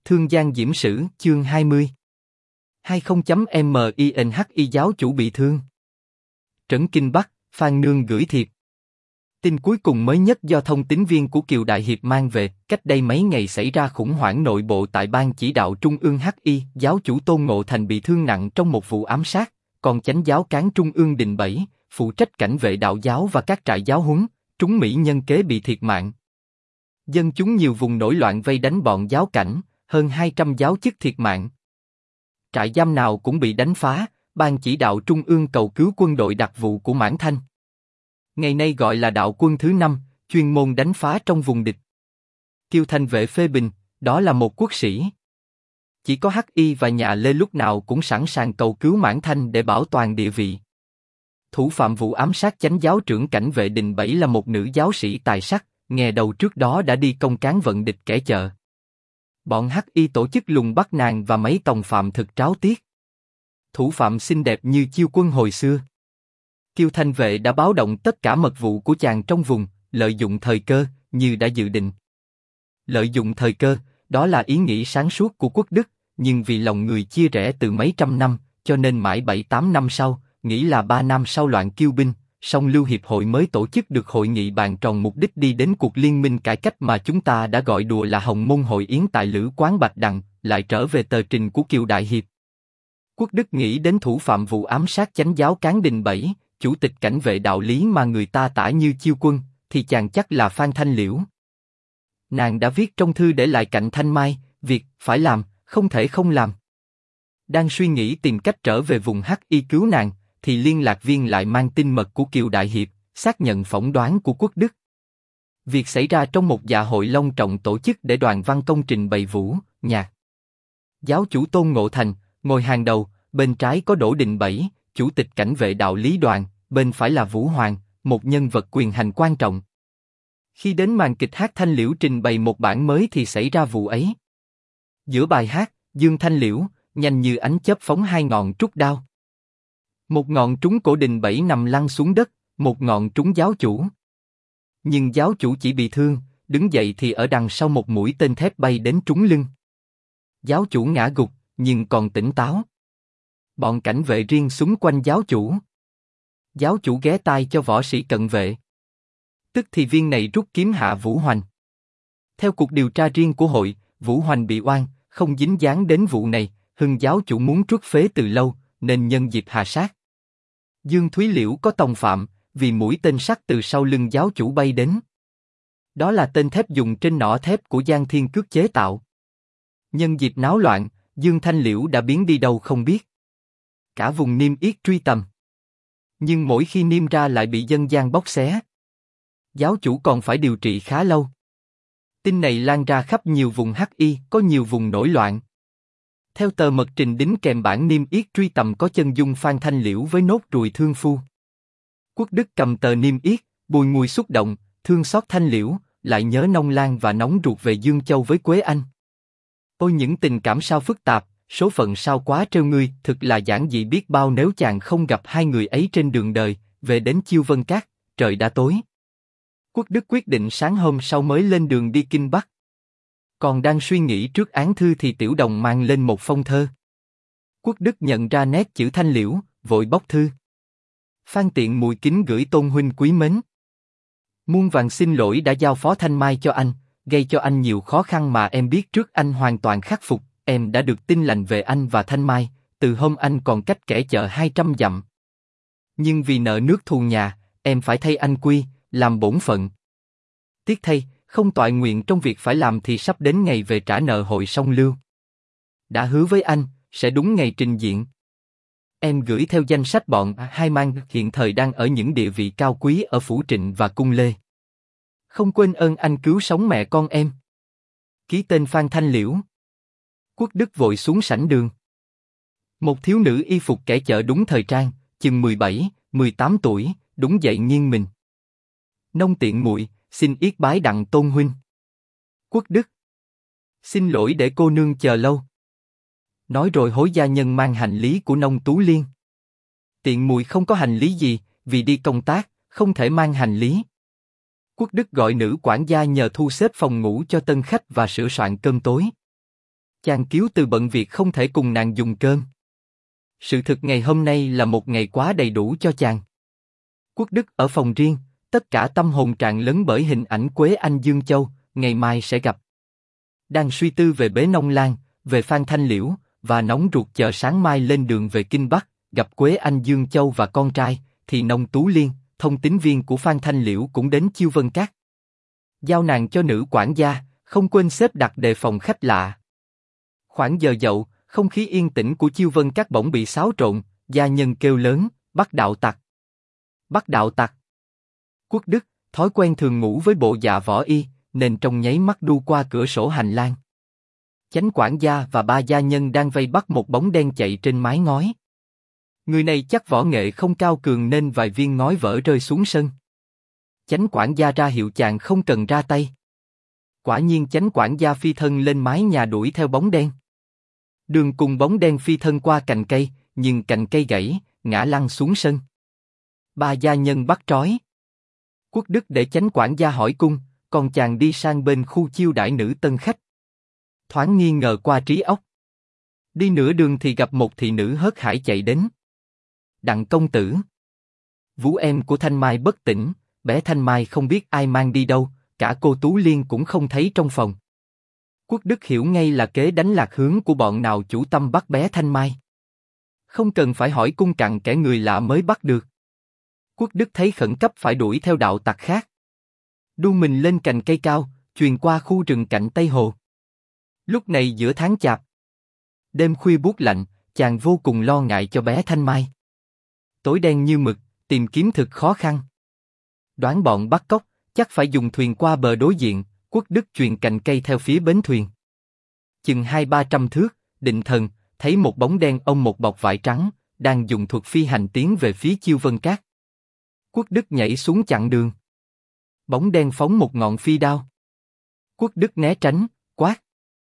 Thương Giang Diễm Sử, chương 20. 20.MINHI giáo chủ bị thương. Trấn Kinh Bắc, Phan Nương gửi thiệp. Tin cuối cùng mới nhất do thông tín viên của Kiều Đại Hiệp mang về, cách đây mấy ngày xảy ra khủng hoảng nội bộ tại Ban Chỉ đạo Trung ương HI, giáo chủ Tôn Ngộ Thành bị thương nặng trong một vụ ám sát, còn chánh giáo cán Trung ương Đình Bảy, phụ trách cảnh vệ đạo giáo và các trại giáo huấn, trúng mỹ nhân kế bị thiệt mạng. Dân chúng nhiều vùng nổi loạn vây đánh bọn giáo cảnh, hơn 200 giáo chức thiệt mạng. Trại giam nào cũng bị đánh phá, Ban Chỉ đạo Trung ương cầu cứu quân đội đặc vụ của Mãn Thanh. Ngày nay gọi là đạo quân thứ 5, chuyên môn đánh phá trong vùng địch. Kiều Thành Vệ phê bình, đó là một quốc sĩ. Chỉ có HI và nhà Lê lúc nào cũng sẵn sàng cầu cứu Mãn Thanh để bảo toàn địa vị. Thủ phạm vụ ám sát chánh giáo trưởng cảnh vệ Đình Bảy là một nữ giáo sĩ tài sắc, nghe đầu trước đó đã đi công cán vận địch kẻ chợ. Bọn HI tổ chức lùng bắt nàng và mấy tòng phạm thực tráo tiết. Thủ phạm xinh đẹp như Chiêu Quân hồi xưa. Kiều Thành Vệ đã báo động tất cả mật vụ của chàng trong vùng, lợi dụng thời cơ, như đã dự định. Lợi dụng thời cơ, đó là ý nghĩ sáng suốt của quốc Đức, nhưng vì lòng người chia rẽ từ mấy trăm năm, cho nên mãi 7-8 năm sau, nghĩ là 3 năm sau loạn Kiêu binh, song Lưu Hiệp hội mới tổ chức được hội nghị bàn tròn mục đích đi đến cuộc liên minh cải cách mà chúng ta đã gọi đùa là Hồng Môn hội yến tại Lữ quán Bạch Đằng, lại trở về tờ trình của Kiều Đại Hiệp. Quốc Đức nghĩ đến thủ phạm vụ ám sát chánh giáo cán Đình Bảy, chủ tịch cảnh vệ đạo lý mà người ta tả như Chiêu Quân, thì chàng chắc là Phan Thanh Liễu. Nàng đã viết trong thư để lại cạnh Thanh Mai, việc phải làm, không thể không làm. Đang suy nghĩ tìm cách trở về vùng HI cứu nàng, thì liên lạc viên lại mang tin mật của Kiều Đại Hiệp, xác nhận phỏng đoán của Quốc Đức. Việc xảy ra trong một dạ hội long trọng tổ chức để đoàn văn công trình bày vũ, nhạc. Giáo chủ Tôn Ngộ Thành, ngồi hàng đầu, bên trái có Đỗ Đình Bảy, chủ tịch cảnh vệ đạo lý đoàn, bên phải là Vũ Hoàng, một nhân vật quyền hành quan trọng. Khi đến màn kịch hát Thanh Liễu trình bày một bản mới thì xảy ra vụ ấy. Giữa bài hát, Dương Thanh Liễu, nhanh như ánh chớp phóng 2 ngọn trúc đao. Một ngọn trúng cổ Đình Bảy nằm lăn xuống đất, một ngọn trúng giáo chủ. Nhưng giáo chủ chỉ bị thương, đứng dậy thì ở đằng sau một mũi tên thép bay đến trúng lưng. Giáo chủ ngã gục, nhưng còn tỉnh táo. Bọn cảnh vệ riêng xúng quanh giáo chủ. Giáo chủ ghé tai cho võ sĩ cận vệ. Tức thì viên này rút kiếm hạ Vũ Hoành. Theo cuộc điều tra riêng của hội, Vũ Hoành bị oan, không dính dáng đến vụ này, Hưng giáo chủ muốn truất phế từ lâu, nên nhân dịp hạ sát. Dương Thúy Liễu có tòng phạm, vì mũi tên sắt từ sau lưng giáo chủ bay đến. Đó là tên thép dùng trên nỏ thép của Giang Thiên Cước chế tạo. Nhân dịp náo loạn, Dương Thanh Liễu đã biến đi đâu không biết. Cả vùng Niêm Yết truy tầm. Nhưng mỗi khi Niêm ra lại bị dân gian bóc xé. Giáo chủ còn phải điều trị khá lâu. Tin này lan ra khắp nhiều vùng HI, có nhiều vùng nổi loạn. Theo tờ mật trình đính kèm bản Niêm Yết truy tầm có chân dung Phan Thanh Liễu với nốt ruồi thương phu. Quốc Đức cầm tờ Niêm Yết, bùi ngùi xúc động, thương xót Thanh Liễu, lại nhớ nông lan và nóng ruột về Dương Châu với Quế Anh. Ôi những tình cảm sao phức tạp, số phận sao quá trêu ngươi, thực là giản dị biết bao nếu chàng không gặp hai người ấy trên đường đời, về đến Chiêu Vân Cát, trời đã tối. Quốc Đức quyết định sáng hôm sau mới lên đường đi Kinh Bắc. Còn đang suy nghĩ trước án thư thì Tiểu Đồng mang lên một phong thơ. Quốc Đức nhận ra nét chữ Thanh Liễu, vội bóc thư. Phan Tiện Mùi kính gửi Tôn huynh quý mến. Muôn vàn xin lỗi đã giao phó Thanh Mai cho anh, gây cho anh nhiều khó khăn mà em biết trước anh hoàn toàn khắc phục. Em đã được tin lành về anh và Thanh Mai, từ hôm anh còn cách kẻ chợ 200 dặm. Nhưng vì nợ nước thù nhà, em phải thay anh quy, làm bổn phận. Tiếc thay, không toại nguyện trong việc phải làm thì sắp đến ngày về trả nợ hội song Lưu. Đã hứa với anh, sẽ đúng ngày trình diện. Em gửi theo danh sách bọn hai mang hiện thời đang ở những địa vị cao quý ở Phủ Trịnh và Cung Lê. Không quên ơn anh cứu sống mẹ con em. Ký tên Phan Thanh Liễu. Quốc Đức vội xuống sảnh đường. Một thiếu nữ y phục kẻ chợ đúng thời trang, chừng 17-18 tuổi, đúng dậy nghiêng mình. Nông Tiện Muội, xin yết bái đặng Tôn huynh. Quốc Đức. Xin lỗi để cô nương chờ lâu. Nói rồi hối gia nhân mang hành lý của Nông Tú Liên. Tiện Muội không có hành lý gì, vì đi công tác, không thể mang hành lý. Quốc Đức gọi nữ quản gia nhờ thu xếp phòng ngủ cho tân khách và sửa soạn cơm tối. Chàng Kiếu từ bận việc không thể cùng nàng dùng cơm. Sự thực ngày hôm nay là một ngày quá đầy đủ cho chàng. Quốc Đức ở phòng riêng, tất cả tâm hồn tràn lấn bởi hình ảnh Quế Anh Dương Châu, ngày mai sẽ gặp. Đang suy tư về Bế Nông Lan, về Phan Thanh Liễu, và nóng ruột chờ sáng mai lên đường về Kinh Bắc, gặp Quế Anh Dương Châu và con trai, thì Nông Tú Liên, thông tín viên của Phan Thanh Liễu cũng đến Chiêu Vân Các. Giao nàng cho nữ quản gia, không quên xếp đặt đề phòng khách lạ. Khoảng giờ dậu, không khí yên tĩnh của Chiêu Vân Các bỗng bị xáo trộn, gia nhân kêu lớn, bắt đạo tặc. Bắt đạo tặc. Quốc Đức, thói quen thường ngủ với bộ dạ võ y, nên trong nháy mắt đu qua cửa sổ hành lang. Chánh quản gia và ba gia nhân đang vây bắt một bóng đen chạy trên mái ngói. Người này chắc võ nghệ không cao cường nên vài viên ngói vỡ rơi xuống sân. Chánh quản gia ra hiệu chàng không cần ra tay. Quả nhiên chánh quản gia phi thân lên mái nhà đuổi theo bóng đen. Đường cùng bóng đen phi thân qua cành cây, nhưng cành cây gãy, ngã lăn xuống sân. Ba gia nhân bắt trói. Quốc Đức để chánh quản gia hỏi cung, còn chàng đi sang bên khu chiêu đãi nữ tân khách. Thoáng nghi ngờ qua trí óc. Đi nửa đường thì gặp một thị nữ hớt hải chạy đến. Đặng công tử. Vũ em của Thanh Mai bất tỉnh, bé Thanh Mai không biết ai mang đi đâu, cả cô Tú Liên cũng không thấy trong phòng. Quốc Đức hiểu ngay là kế đánh lạc hướng của bọn nào chủ tâm bắt bé Thanh Mai. Không cần phải hỏi cung cặn kẻ người lạ mới bắt được. Quốc Đức thấy khẩn cấp phải đuổi theo đạo tặc khác. Đu mình lên cành cây cao, truyền qua khu rừng cạnh Tây Hồ. Lúc này giữa tháng chạp, đêm khuya buốt lạnh, chàng vô cùng lo ngại cho bé Thanh Mai. Tối đen như mực, tìm kiếm thực khó khăn. Đoán bọn bắt cóc, chắc phải dùng thuyền qua bờ đối diện. Quốc Đức chuyền cành cây theo phía bến thuyền. Chừng 200-300 thước, định thần, thấy một bóng đen ôm một bọc vải trắng, đang dùng thuật phi hành tiến về phía Chiêu Vân Các. Quốc Đức nhảy xuống chặn đường. Bóng đen phóng một ngọn phi đao. Quốc Đức né tránh, quát: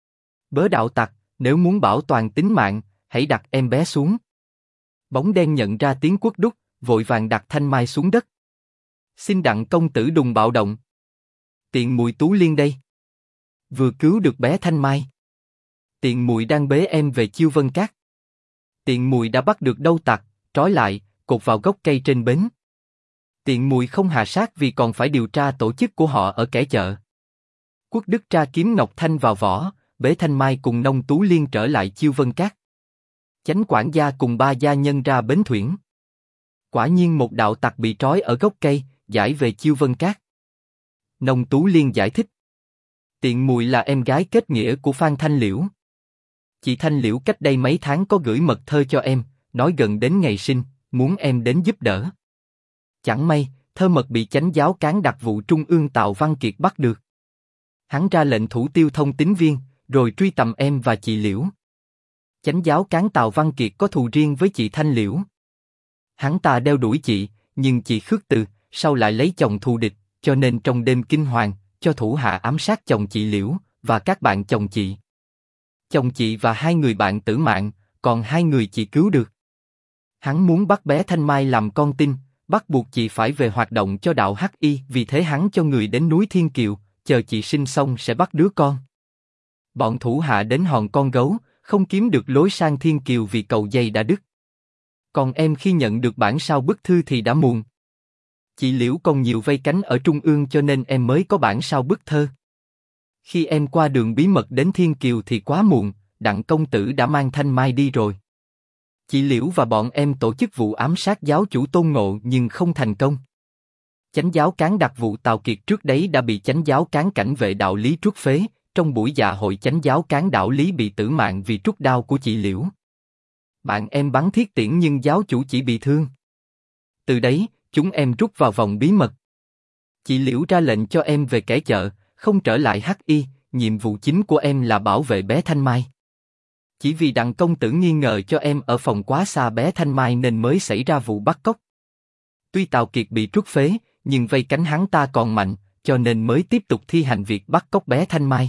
Bớ đạo tặc, nếu muốn bảo toàn tính mạng, hãy đặt em bé xuống. Bóng đen nhận ra tiếng Quốc Đức, vội vàng đặt Thanh Mai xuống đất. Xin Đặng công tử đừng bạo động. Tiện mùi Tú Liên đây. Vừa cứu được bé Thanh Mai. Tiện mùi đang bế em về Chiêu Vân Các. Tiện mùi đã bắt được đâu tặc, trói lại, cột vào gốc cây trên bến. Tiện mùi không hạ sát vì còn phải điều tra tổ chức của họ ở kẻ chợ. Quốc Đức tra kiếm Ngọc Thanh vào vỏ, bế Thanh Mai cùng Nông Tú Liên trở lại Chiêu Vân Các. Chánh quản gia cùng ba gia nhân ra bến thuyền. Quả nhiên một đạo tặc bị trói ở gốc cây, giải về Chiêu Vân Các. Nông Tú Liên giải thích: Tiện mùi là em gái kết nghĩa của Phan Thanh Liễu. Chị Thanh Liễu cách đây mấy tháng có gửi mật thơ cho em, nói gần đến ngày sinh, muốn em đến giúp đỡ. Chẳng may, thơ mật bị chánh giáo cán đặc vụ Trung ương Tào Văn Kiệt bắt được. Hắn ra lệnh thủ tiêu thông tín viên, rồi truy tầm em và chị Liễu. Chánh giáo cán Tào Văn Kiệt có thù riêng với chị Thanh Liễu. Hắn ta đeo đuổi chị, nhưng chị khước từ, sau lại lấy chồng thù địch, cho nên trong đêm kinh hoàng, cho thủ hạ ám sát chồng chị Liễu và các bạn chồng chị. Chồng chị và 2 người bạn tử mạng, còn 2 người chị cứu được. Hắn muốn bắt bé Thanh Mai làm con tin, bắt buộc chị phải về hoạt động cho đạo Hắc Y, vì thế hắn cho người đến núi Thiên Kiều, chờ chị sinh xong sẽ bắt đứa con. Bọn thủ hạ đến hòn con gấu, không kiếm được lối sang Thiên Kiều vì cầu dây đã đứt. Còn em khi nhận được bản sao bức thư thì đã muộn. Chị Liễu còn nhiều vây cánh ở Trung ương cho nên em mới có bản sao bức thơ. Khi em qua đường bí mật đến Thiên Kiều thì quá muộn, Đặng công tử đã mang Thanh Mai đi rồi. Chị Liễu và bọn em tổ chức vụ ám sát giáo chủ Tôn Ngộ nhưng không thành công. Chánh giáo cán đặc vụ Tào Kiệt trước đấy đã bị chánh giáo cán cảnh vệ đạo lý truất phế, trong buổi dạ hội chánh giáo cán đạo lý bị tử mạng vì trút đao của chị Liễu. Bạn em bắn thiết tiễn nhưng giáo chủ chỉ bị thương. Từ đấy, chúng em rút vào vòng bí mật. Chị Liễu ra lệnh cho em về kẻ chợ, không trở lại Hắc Y, nhiệm vụ chính của em là bảo vệ bé Thanh Mai. Chỉ vì Đặng công tử nghi ngờ cho em ở phòng quá xa bé Thanh Mai nên mới xảy ra vụ bắt cóc. Tuy Tào Kiệt bị truất phế, nhưng vây cánh hắn ta còn mạnh, cho nên mới tiếp tục thi hành việc bắt cóc bé Thanh Mai.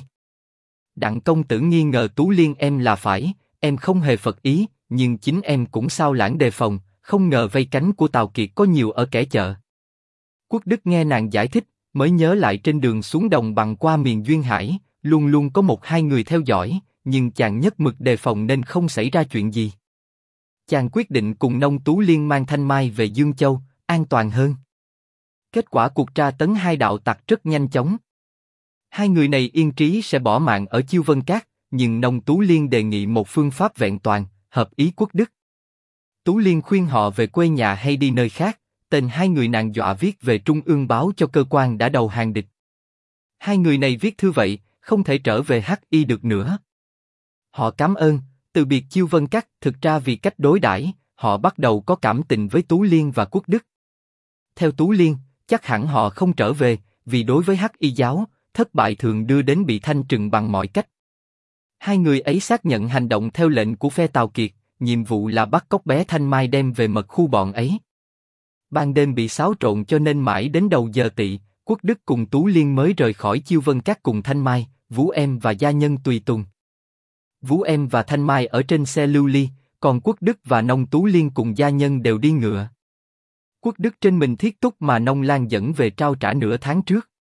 Đặng công tử nghi ngờ Tú Liên em là phải, em không hề phật ý, nhưng chính em cũng sao lãng đề phòng, không ngờ vây cánh của Tào Kiệt có nhiều ở kẻ chợ. Quốc Đức nghe nàng giải thích, mới nhớ lại trên đường xuống đồng bằng qua miền Duyên Hải, luôn luôn có 1-2 người theo dõi, nhưng chàng nhất mực đề phòng nên không xảy ra chuyện gì. Chàng quyết định cùng Nông Tú Liên mang Thanh Mai về Dương Châu, an toàn hơn. Kết quả cuộc tra tấn hai đạo tặc rất nhanh chóng. Hai người này yên trí sẽ bỏ mạng ở Chiêu Vân Cát, nhưng Nông Tú Liên đề nghị một phương pháp vẹn toàn, hợp ý quốc đức. Tú Liên khuyên họ về quê nhà hay đi nơi khác, tên hai người nàng dọa viết về Trung ương báo cho cơ quan đã đầu hàng địch. Hai người này viết thư vậy, không thể trở về Hắc Y được nữa. Họ cảm ơn, từ biệt Chiêu Vân Cát, thực ra vì cách đối đãi, họ bắt đầu có cảm tình với Tú Liên và Quốc Đức. Theo Tú Liên, chắc hẳn họ không trở về, vì đối với Hắc Y giáo, thất bại thường đưa đến bị thanh trừng bằng mọi cách. Hai người ấy xác nhận hành động theo lệnh của phe Tào Kiệt, nhiệm vụ là bắt cóc bé Thanh Mai đem về mật khu bọn ấy. Ban đêm bị xáo trộn cho nên mãi đến đầu giờ tỵ, Quốc Đức cùng Tú Liên mới rời khỏi Chiêu Vân Cát cùng Thanh Mai, Vũ Em và gia nhân tùy tùng. Vũ Em và Thanh Mai ở trên xe lưu ly, còn Quốc Đức và Nông Tú Liên cùng gia nhân đều đi ngựa. Quốc Đức trên mình thiết túc mà Nông Lan dẫn về trao trả nửa tháng trước.